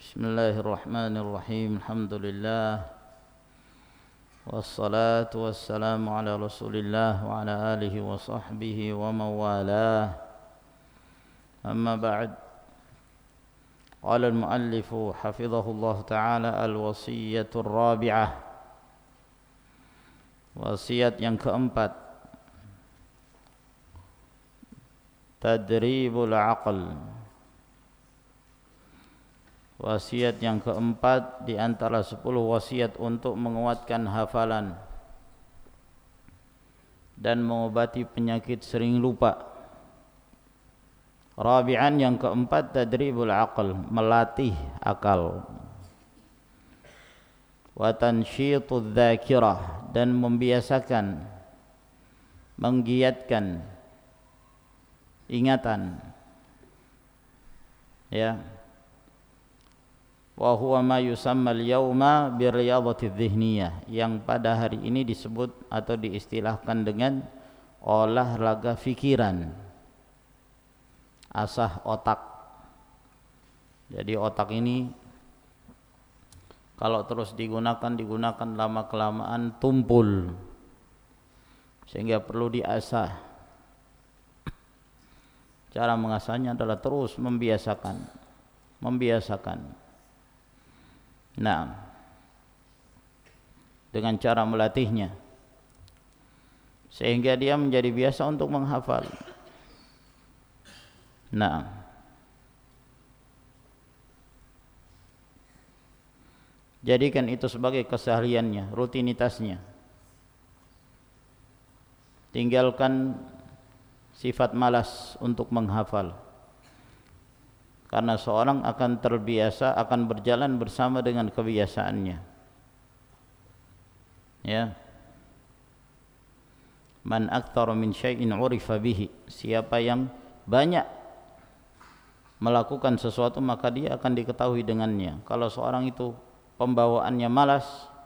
Bismillahirrahmanirrahim. Alhamdulillah. Wassalatu wassalamu ala Rasulillah wa ala alihi wa sahbihi wa mawalah. Amma ba'd. Qala al-muallif hafizahullah ta'ala al-wasiyatur rabi'ah. Wasiat yang keempat. Tadribul aql. Wasiat yang keempat di antara 10 wasiat untuk menguatkan hafalan dan mengobati penyakit sering lupa. Rabi'an, yang keempat, tadribul aql, melatih akal. Wa tansyitud dzakirah, dan membiasakan, menggiatkan ingatan. Ya. Wa huwa ma yusamma al-yawma biriyadati dhihniyah, yang pada hari ini disebut atau diistilahkan dengan olahraga fikiran, asah otak. Jadi otak ini kalau terus digunakan lama kelamaan tumpul, sehingga perlu diasah. Cara mengasahnya adalah terus membiasakan. Nah, dengan cara melatihnya sehingga dia menjadi biasa untuk menghafal. Nah, jadikan itu sebagai kesehariannya, rutinitasnya. Tinggalkan sifat malas untuk menghafal. Karena seorang akan terbiasa, akan berjalan bersama dengan kebiasaannya. Ya. Man aktsara min syai'in 'urifa bihi. Siapa yang banyak melakukan sesuatu maka dia akan diketahui dengannya. Kalau seorang itu pembawaannya malas,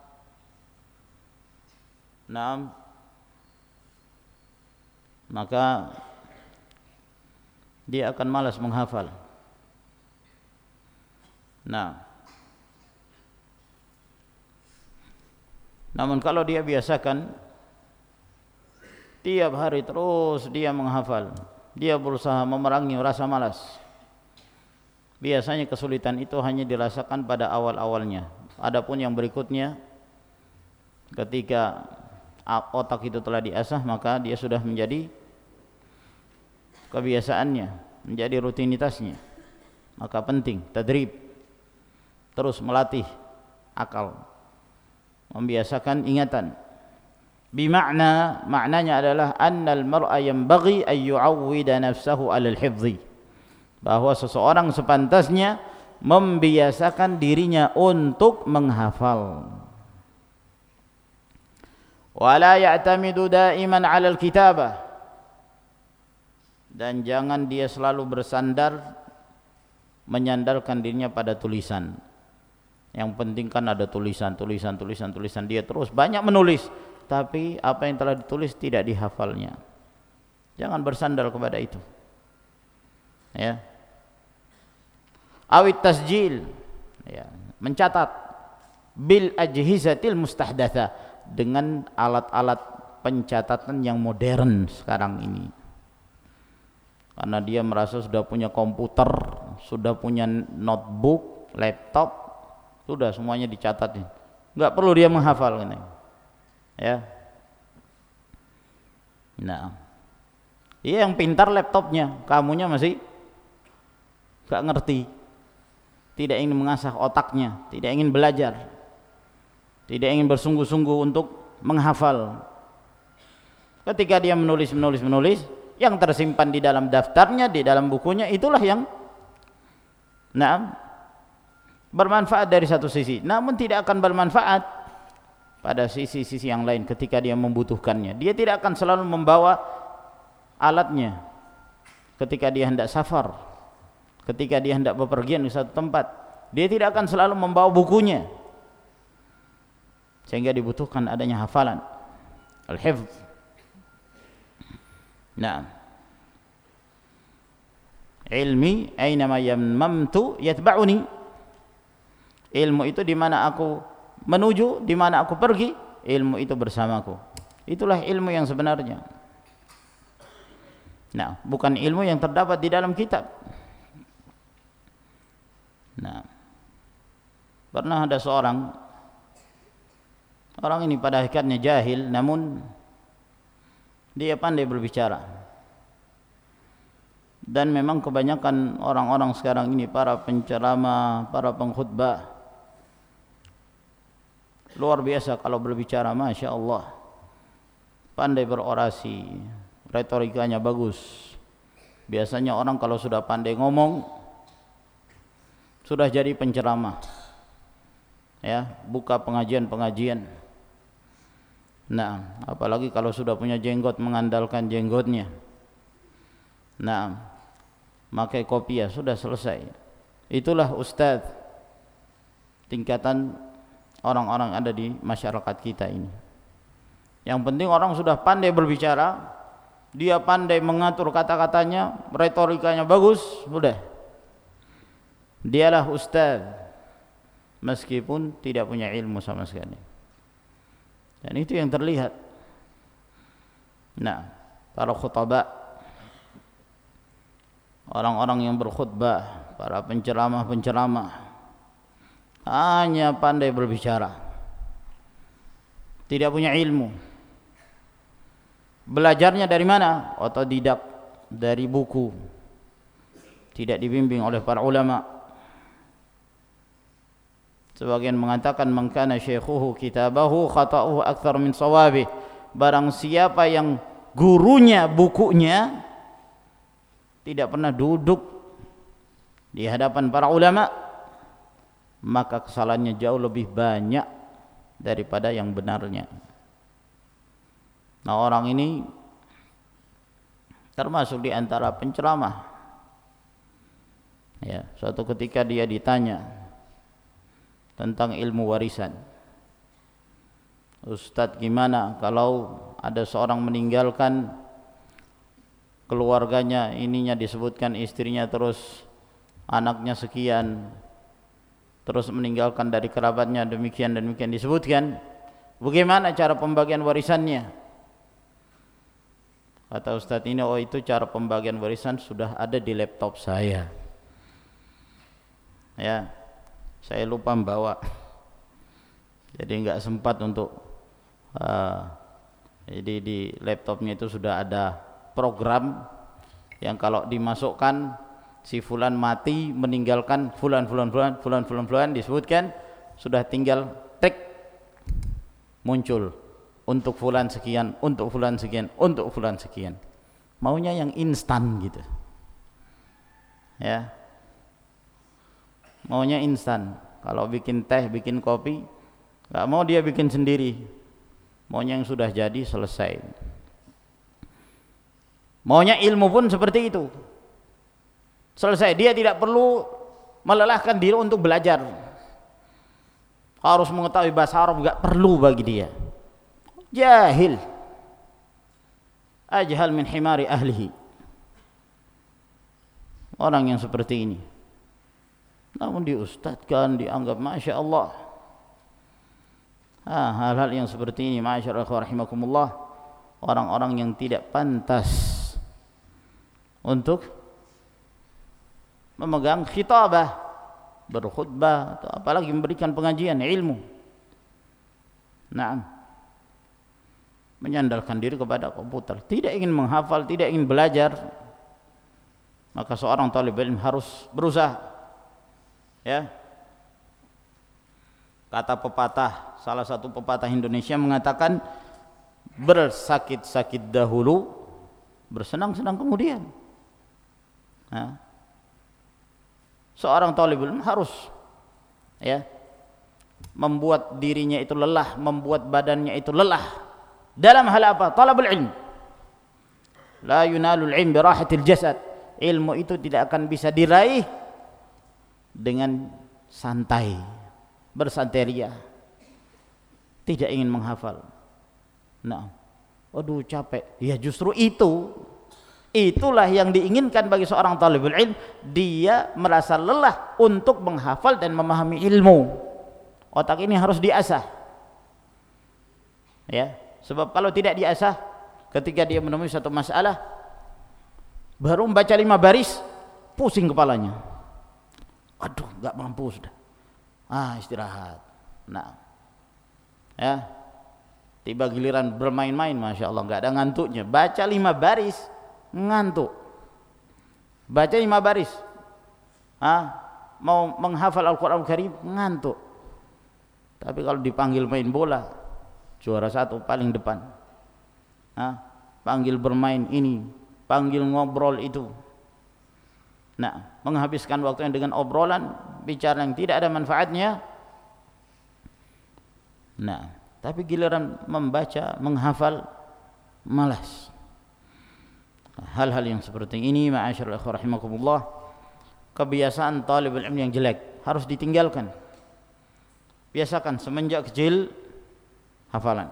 maka dia akan malas menghafal. Namun kalau dia biasakan tiap hari terus dia menghafal, dia berusaha memerangi rasa malas. Biasanya kesulitan itu hanya dirasakan pada awal-awalnya. Adapun yang berikutnya, ketika otak itu telah diasah, maka dia sudah menjadi kebiasaannya, menjadi rutinitasnya. Maka penting tadrib, terus melatih akal, membiasakan ingatan. Maknanya adalah annal mar'a yanbaghi an yu'awwida nafsahu 'alal hifdhi, bahwa seseorang sepantasnya membiasakan dirinya untuk menghafal. Wa la ya'tamidu da'iman 'alal kitabah, dan jangan dia selalu menyandarkan dirinya pada tulisan. Yang penting kan ada tulisan. Dia terus banyak menulis, tapi apa yang telah ditulis tidak dihafalnya. Jangan bersandar kepada itu. Ya. Awit tasjil, ya, mencatat bil ajhizatil mustahdatsa, dengan alat-alat pencatatan yang modern sekarang ini. Karena dia merasa sudah punya komputer, sudah punya notebook, laptop, sudah semuanya dicatatin, enggak perlu dia menghafal ini. Ya. Nah, dia yang pintar laptopnya, kamunya masih enggak ngerti, tidak ingin mengasah otaknya, tidak ingin belajar, tidak ingin bersungguh-sungguh untuk menghafal. Ketika dia menulis, yang tersimpan di dalam daftarnya, di dalam bukunya, itulah yang bermanfaat dari satu sisi, namun tidak akan bermanfaat pada sisi-sisi yang lain ketika dia membutuhkannya. Dia tidak akan selalu membawa alatnya ketika dia hendak safar, ketika dia hendak bepergian di satu tempat. Dia tidak akan selalu membawa bukunya, sehingga dibutuhkan adanya hafalan, al-hifz. Ilmi aynama yammamtu yatba'uni, Ilmu itu di mana aku menuju, di mana aku pergi, ilmu itu bersamaku. Itulah ilmu yang sebenarnya. Nah, bukan ilmu yang terdapat di dalam kitab. Nah, pernah ada seorang orang ini pada hakikatnya jahil, namun dia pandai berbicara. Dan memang kebanyakan orang-orang sekarang ini, para penceramah, para pengkhutbah, luar biasa kalau berbicara, Masya Allah, pandai berorasi, retorikanya bagus. Biasanya orang kalau sudah pandai ngomong, sudah jadi penceramah, ya, buka pengajian-pengajian. Nah, apalagi kalau sudah punya jenggot, mengandalkan jenggotnya. Nah, pakai kopiah, sudah selesai. Itulah ustadz tingkatan orang-orang ada di masyarakat kita ini. Yang penting orang sudah pandai berbicara, dia pandai mengatur kata-katanya, retorikanya bagus, sudah. Dialah ustadz, meskipun tidak punya ilmu sama sekali. Dan itu yang terlihat. Nah, para khutbah, orang-orang yang berkhutbah, para penceramah-penceramah, hanya pandai berbicara, tidak punya ilmu. Belajarnya dari mana? Otodidak, dari buku, tidak dibimbing oleh para ulama. Sebagian mengatakan, man kana syaikhuhu kitabahu khata'uhu akthar min shawabih. Barang siapa yang gurunya bukunya tidak pernah duduk di hadapan para ulama, maka kesalahannya jauh lebih banyak daripada yang benarnya. Nah, orang ini termasuk di antara penceramah. Ya, suatu ketika dia ditanya tentang ilmu warisan. Ustadz, gimana kalau ada seorang meninggalkan keluarganya, ininya disebutkan istrinya, terus anaknya sekian, terus meninggalkan dari kerabatnya demikian dan demikian disebutkan, bagaimana cara pembagian warisannya? Kata Ustadz ini, oh itu cara pembagian warisan sudah ada di laptop saya. Ya, saya lupa membawa, jadi nggak sempat untuk jadi di laptopnya itu sudah ada program yang kalau dimasukkan si fulan mati meninggalkan fulan disebutkan, sudah tinggal tek, muncul untuk fulan sekian, untuk fulan sekian, untuk fulan sekian. Maunya yang instan gitu, ya, maunya instan. Kalau bikin teh, bikin kopi, nggak mau dia bikin sendiri, maunya yang sudah jadi, selesai. Maunya ilmu pun seperti itu, selesai. Dia tidak perlu melelahkan diri untuk belajar, harus mengetahui bahasa Arab, nggak perlu bagi dia. Jahil, ajhal min himari ahlihi. Orang yang seperti ini, namun diustadkan, dianggap Masya Allah. Hal-hal yang seperti ini, Ma'asyarul rahimakumullah, orang-orang yang tidak pantas untuk memegang khitabah, berkhutbah, atau apalagi memberikan pengajian ilmu. Naam, menyandalkan diri kepada komputer, tidak ingin menghafal, tidak ingin belajar. Maka seorang talibul ilm harus berusaha, ya. Kata pepatah, salah satu pepatah Indonesia mengatakan, bersakit-sakit dahulu, bersenang-senang kemudian. Nah, seorang talibul ilm harus, ya, membuat dirinya itu lelah, membuat badannya itu lelah. Dalam hal apa? Talabul ilm. La yunalul ilm birahatil jasad. Ilmu itu tidak akan bisa diraih dengan santai, bersanteria, tidak ingin menghafal. Nah, aduh capek. Ya justru itu Itulah yang diinginkan bagi seorang talibul ilm, dia merasa lelah untuk menghafal dan memahami ilmu. Otak ini harus diasah. Ya, sebab kalau tidak diasah, ketika dia menemui satu masalah baru membaca 5 baris, pusing kepalanya. Aduh, enggak mampu sudah. Istirahat. Nah, ya, tiba giliran bermain-main, masya Allah, enggak ada ngantuknya. Baca 5 baris, ngantuk. Baca 5 baris, mau menghafal Al-Quran Al-Karim, ngantuk. Tapi kalau dipanggil main bola, juara 1 paling depan. Panggil bermain ini, panggil ngobrol itu. Nah, menghabiskan waktunya dengan obrolan, bicara yang tidak ada manfaatnya. Nah, tapi giliran membaca, menghafal, malas. Hal-hal yang seperti ini, ma'asyiral ikhwah rahimakumullah, kebiasaan talibul ilmi yang jelek, harus ditinggalkan. Biasakan semenjak kecil hafalan.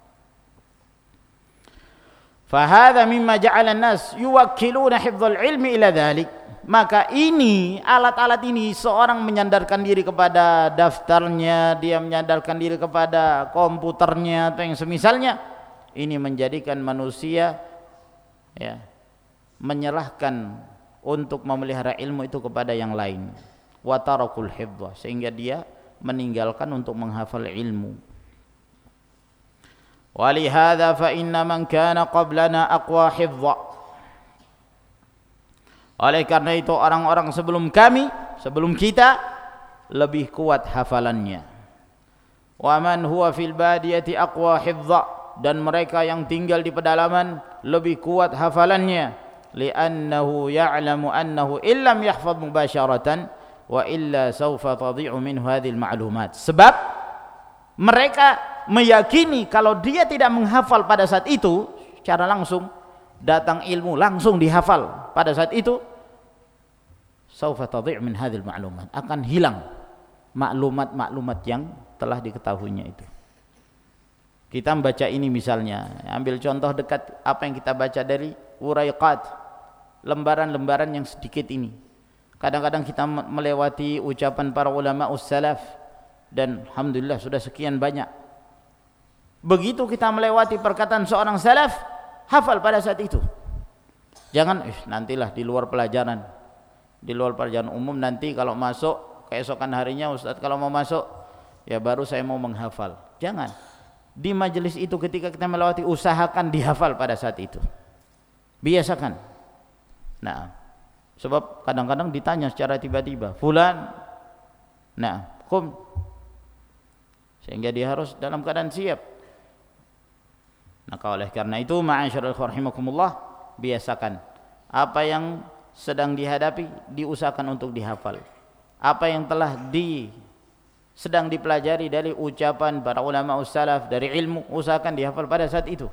Fahadha mimma ja'ala an-nas yuwakkiluna hifdzal ilmi ila dhalik. Maka ini, alat-alat ini, seorang menyandarkan diri kepada daftarnya, dia menyandarkan diri kepada komputernya atau yang semisalnya. Ini menjadikan manusia, ya, menyerahkan untuk memelihara ilmu itu kepada yang lain. Wa tarakul hifdzah, sehingga dia meninggalkan untuk menghafal ilmu. Walihadza fa inna man kana qablana aqwa hifdzah. Oleh karena itu orang-orang sebelum kami, sebelum kita, lebih kuat hafalannya. Wa man huwa fil badiyati aqwa hifdha, dan mereka yang tinggal di pedalaman lebih kuat hafalannya. Li'annahu ya'lamu annahu illam yahfadh mubasharatan wa illa sawfa tadhi'u minhu hadhil ma'lumat. Sebab mereka meyakini kalau dia tidak menghafal pada saat itu secara langsung, datang ilmu langsung dihafal pada saat itu, sawfa tadhi' min hadhil ma'lumat, akan hilang maklumat-maklumat yang telah diketahuinya itu. Kita membaca ini misalnya, ambil contoh dekat apa yang kita baca dari uraiqat, lembaran-lembaran yang sedikit ini. Kadang-kadang kita melewati ucapan para ulama ussalaf, dan alhamdulillah sudah sekian banyak. Begitu kita melewati perkataan seorang salaf, hafal pada saat itu. Jangan nantilah di luar pelajaran umum, nanti kalau masuk keesokan harinya, Ustaz kalau mau masuk ya baru saya mau menghafal. Jangan. Di majelis itu ketika kita melewati, usahakan dihafal pada saat itu. Biasakan. Nah, sebab kadang-kadang ditanya secara tiba-tiba, fulan, kum, sehingga dia harus dalam keadaan siap. Maka oleh karena itu, ma'asyiral ikhwah rahimakumullah, biasakan apa yang sedang dihadapi diusahakan untuk dihafal. Apa yang telah sedang dipelajari dari ucapan para ulama ussalaf, dari ilmu, usahakan dihafal pada saat itu.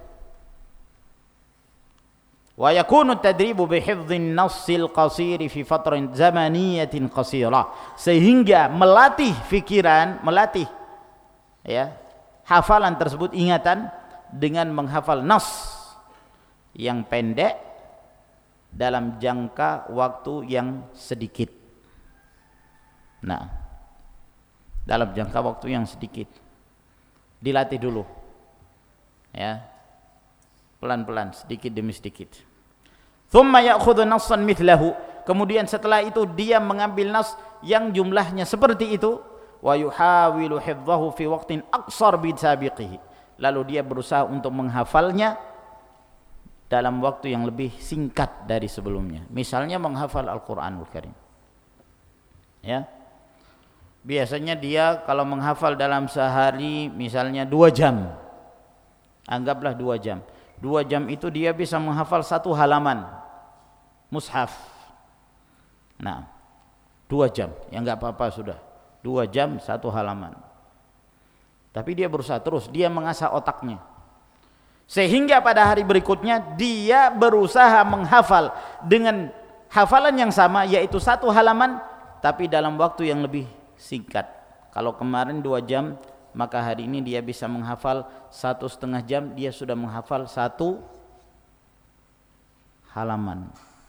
Wa yakunu tadribu bi hifdhin nassil qasir fi fatratin zamaniyatin qasirah, sehingga melatih fikiran, melatih ya hafalan tersebut, ingatan, dengan menghafal nas yang pendek dalam jangka waktu yang sedikit. Nah, dalam jangka waktu yang sedikit dilatih dulu, ya, pelan-pelan, sedikit demi sedikit. Thumma ya'khudhu nassan mithlahu, kemudian setelah itu dia mengambil nas yang jumlahnya seperti itu, wa yuhawilu hifdhahu fi waqtin aqsar bi sabiqihi, lalu dia berusaha untuk menghafalnya dalam waktu yang lebih singkat dari sebelumnya. Misalnya menghafal Al-Quranul Karim, ya, biasanya dia kalau menghafal dalam sehari misalnya 2 jam, anggaplah 2 jam. 2 jam itu dia bisa menghafal 1 halaman mushaf. Nah, 2 jam, ya enggak apa-apa sudah. 2 jam 1 halaman. Tapi dia berusaha terus, dia mengasah otaknya. Sehingga pada hari berikutnya dia berusaha menghafal dengan hafalan yang sama, yaitu 1 halaman, tapi dalam waktu yang lebih singkat. Kalau kemarin 2 jam, maka hari ini dia bisa menghafal 1,5 jam, dia sudah menghafal 1 halaman.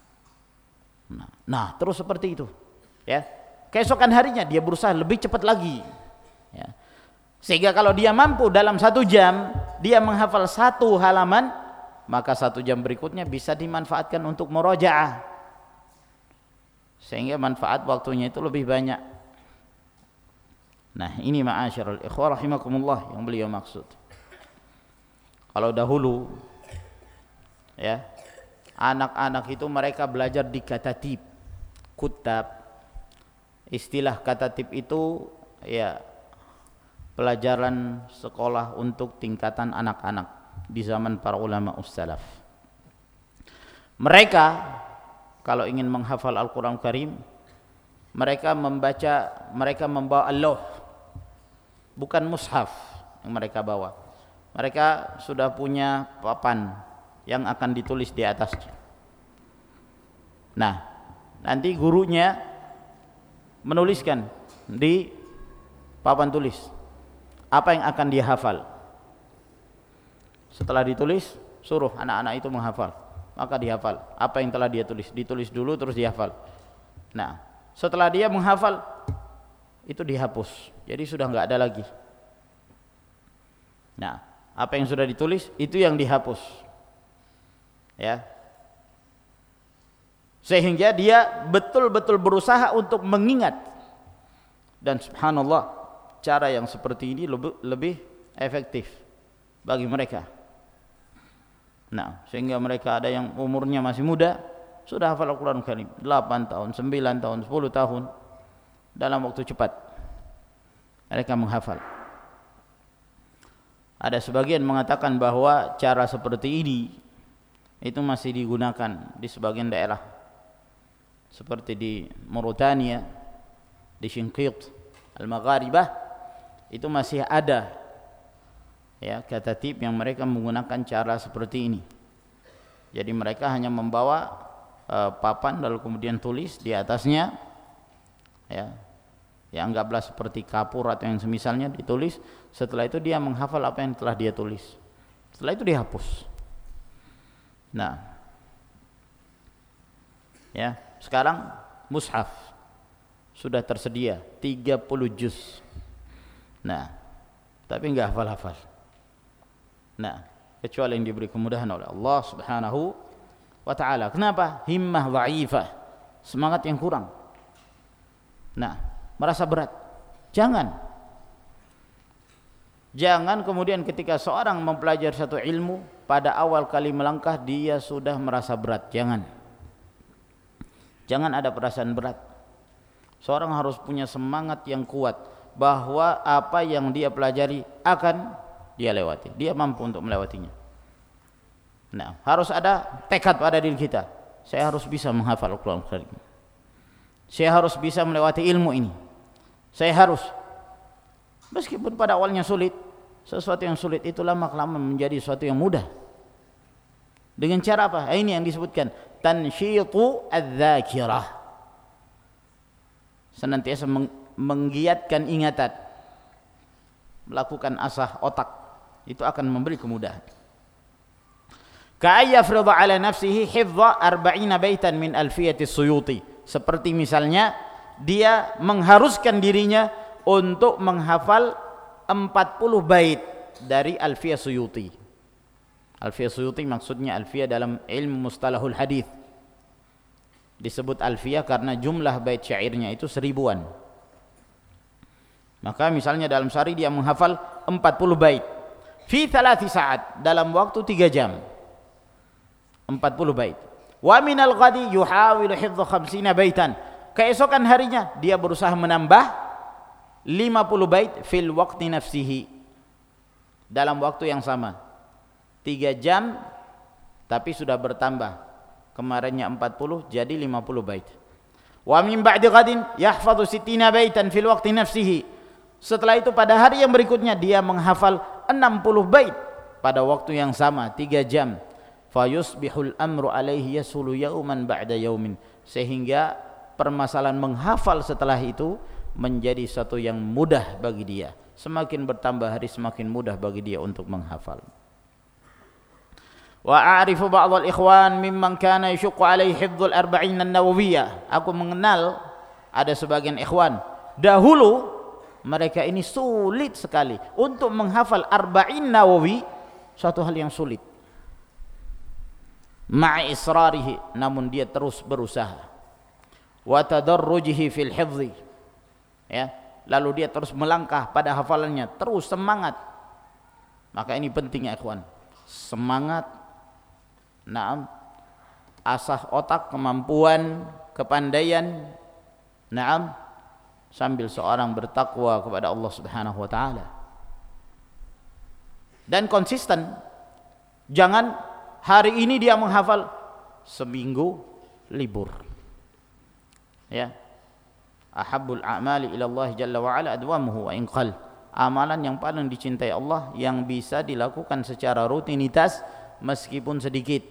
Nah, terus seperti itu. Ya. Keesokan harinya dia berusaha lebih cepat lagi. Ya. Sehingga kalau dia mampu dalam 1 jam dia menghafal 1 halaman, maka 1 jam berikutnya bisa dimanfaatkan untuk murajaah. Sehingga manfaat waktunya itu lebih banyak. Nah, ini ma'asyiral ikhwah rahimakumullah yang beliau maksud. Kalau dahulu ya, anak-anak itu mereka belajar di katatib, kutab. Istilah katatib itu ya pelajaran sekolah untuk tingkatan anak-anak di zaman para ulama ussalaf. Mereka kalau ingin menghafal Al-Quran Karim, mereka membawa al-lawh, bukan mushaf yang mereka bawa. Mereka sudah punya papan yang akan ditulis di atasnya. Nah, nanti gurunya menuliskan di papan tulis apa yang akan dia hafal. Setelah ditulis, suruh anak-anak itu menghafal. Maka dihafal apa yang telah dia tulis. Ditulis dulu terus dihafal. Nah, setelah dia menghafal, itu dihapus. Jadi sudah enggak ada lagi. Nah, apa yang sudah ditulis itu yang dihapus. Ya. Sehingga dia betul-betul berusaha untuk mengingat. Dan subhanallah, cara yang seperti ini lebih efektif bagi mereka. Nah, sehingga mereka ada yang umurnya masih muda sudah hafal Al-Quran Karim 8 tahun, 9 tahun, 10 tahun, dalam waktu cepat mereka menghafal. Ada sebagian mengatakan bahwa cara seperti ini itu masih digunakan di sebagian daerah seperti di Mauritania, di Shinqit, Al-Magharibah, itu masih ada ya katatib yang mereka menggunakan cara seperti ini. Jadi mereka hanya membawa papan lalu kemudian tulis di atasnya ya. Ya anggaplah seperti kapur atau yang semisalnya ditulis, setelah itu dia menghafal apa yang telah dia tulis. Setelah itu dihapus. Nah. Ya, sekarang mushaf sudah tersedia 30 juz. Nah, tapi enggak hafal-hafal. Nah, kecuali yang diberi kemudahan oleh Allah Subhanahu wa taala. Kenapa? Himmah dhaifah, semangat yang kurang. Nah, merasa berat. Jangan kemudian ketika seorang mempelajari satu ilmu pada awal kali melangkah dia sudah merasa berat. Jangan ada perasaan berat. Seorang harus punya semangat yang kuat bahwa apa yang dia pelajari akan dia lewati. Dia mampu untuk melewatinya. Nah, harus ada tekad pada diri kita. Saya harus bisa menghafal Al-Quran Karim. Saya harus bisa melewati ilmu ini. Saya harus, meskipun pada awalnya sulit, sesuatu yang sulit itu lama-kelamaan menjadi sesuatu yang mudah. Dengan cara apa? Ini yang disebutkan tansyitu adz-dzakirah. Senantiasa menggiatkan ingatan, melakukan asah otak, itu akan memberi kemudahan. Ka'ayyafridha ala nafsihi hifdha 40 baitan min alfiyati Suyuti. Seperti misalnya dia mengharuskan dirinya untuk menghafal 40 bait dari Alfiyah Suyuti. Alfiyah Suyuti maksudnya alfiyah dalam ilmu mustalahul hadis. Disebut alfiyah karena jumlah bait syairnya itu 1000-an. Maka misalnya dalam sehari dia menghafal 40 bait. Fi 3 saat, dalam waktu 3 jam. 40 bait. Wa minal ghadi yuhawilu hifdha 50 baitan. Keesokan harinya dia berusaha menambah 50 bait fil waqti nafsihi, dalam waktu yang sama. 3 jam tapi sudah bertambah. Kemarinnya 40 jadi 50 bait. Wa min ba'di ghadin yahfadhu 60 baitan fil waqti nafsihi. Setelah itu pada hari yang berikutnya dia menghafal 60 bait pada waktu yang sama, 3 jam. Fa yusbihul amru alaihi yasulu yauman ba'da yaumin. Sehingga permasalahan menghafal setelah itu menjadi satu yang mudah bagi dia. Semakin bertambah hari semakin mudah bagi dia untuk menghafal. Wa a'rifu ba'd al-ikhwan mimman kana yashqu alaihi hifdzul arba'in an-nawawiyah. Aku mengenal ada sebagian ikhwan dahulu mereka ini sulit sekali untuk menghafal arba'in nawawi, suatu hal yang sulit. Ma'a israrihi, namun dia terus berusaha. Wa tadarrujihi fil hifdzi, ya, lalu dia terus melangkah pada hafalannya, terus semangat. Maka ini penting ya ikhwan, semangat, naam, asah otak, kemampuan, kepandaian, naam, sambil seorang bertakwa kepada Allah Subhanahu wa taala. Dan konsisten. Jangan hari ini dia menghafal, seminggu libur. Ya. Ahabbul a'mali ila Allah jalla wa ala adwamuhu wa in qall. Amalan yang paling dicintai Allah yang bisa dilakukan secara rutinitas meskipun sedikit.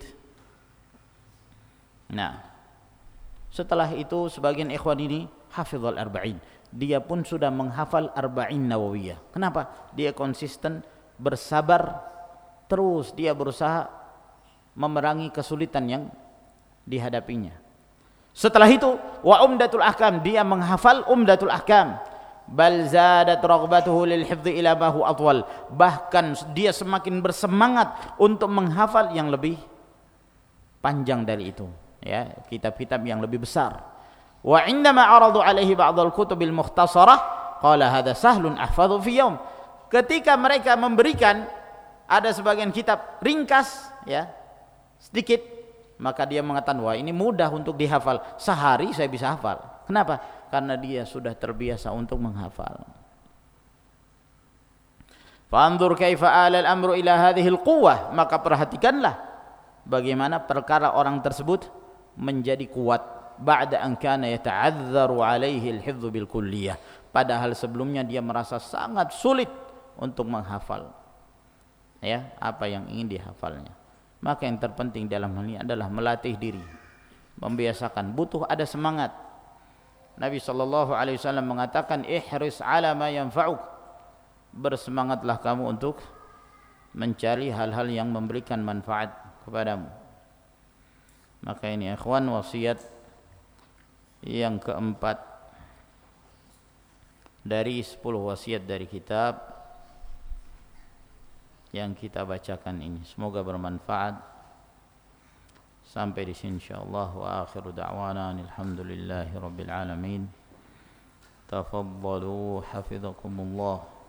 Nah, setelah itu sebagian ikhwan ini hafizul arba'in, dia pun sudah menghafal arba'in nawawiyah. Kenapa? Dia konsisten, bersabar, terus dia berusaha memerangi kesulitan yang dihadapinya. Setelah itu wa umdatul ahkam, dia menghafal umdatul ahkam. Bal zadat raghbatuhu lil hifdzi ila ma huwa atwal, bahkan dia semakin bersemangat untuk menghafal yang lebih panjang dari itu, ya, kitab-kitab yang lebih besar. Wa indama aradu alaihi ba'dal kutubil mukhtasarah qala hadza sahlun ahfadhu fi yaum. Ketika mereka memberikan ada sebagian kitab ringkas, ya, sedikit, maka dia mengatakan, wah ini mudah untuk dihafal, sehari saya bisa hafal. Kenapa? Karena dia sudah terbiasa untuk menghafal. Fanzur kaifa ala al-amru ila hadhihi al-quwwah, maka perhatikanlah bagaimana perkara orang tersebut menjadi kuat ba'da an kana yata'adzdharu alaihi al-hifdz bil kulliyah, padahal sebelumnya dia merasa sangat sulit untuk menghafal, ya, apa yang ingin dihafalnya. Maka yang terpenting dalam hal ini adalah melatih diri, membiasakan, butuh ada semangat. Nabi SAW mengatakan, ihris ala ma yanfa'uk, bersemangatlah kamu untuk mencari hal-hal yang memberikan manfaat kepadamu. Maka ini ikhwan, wasiat yang keempat dari 10 wasiat dari kitab yang kita bacakan ini. Semoga bermanfaat. Sampai di sini insyaallah. Wa akhiru da'wana alhamdulillahi rabbil alamin. Tafaddalu hafizakumullah.